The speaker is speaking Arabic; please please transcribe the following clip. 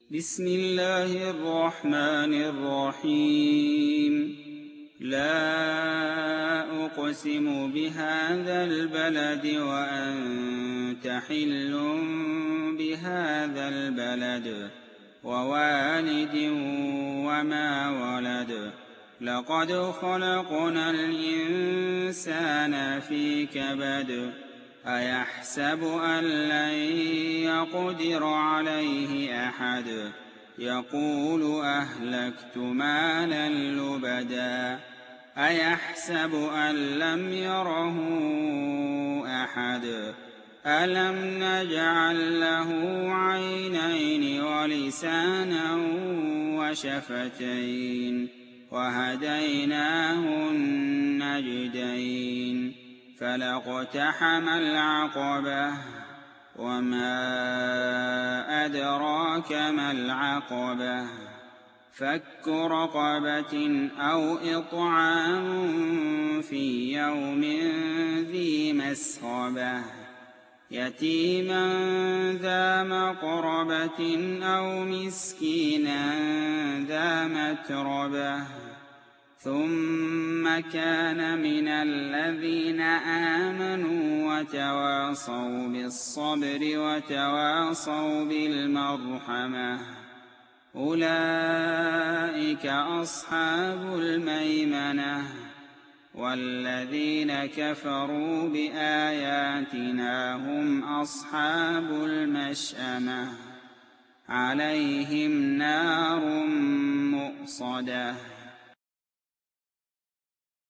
بسم الله الرحمن الرحيم لا أقسم بهذا البلد وأنت حل بهذا البلد ووالد وما ولد لقد خلقنا الإنسان في كبد أيحسب أن لن يقدر عليه أحد يقول أهلكت مالا لبدا أيحسب أن لم يره أحد ألم نجعل له عينين ولسانا وشفتين وهديناه النجدين فلاقتحم العقبة وما أدراك ما العقبة فك رقبة أو إطعام في يوم ذي مسغبة يتيما ذا مقربة أو مسكينا ذا متربة ثم كان من الذين آمنوا وتواصوا بالصبر وتواصوا بالمرحمة أولئك أصحاب الميمنة والذين كفروا بآياتنا هم أصحاب المشأمة عليهم نار مؤصدة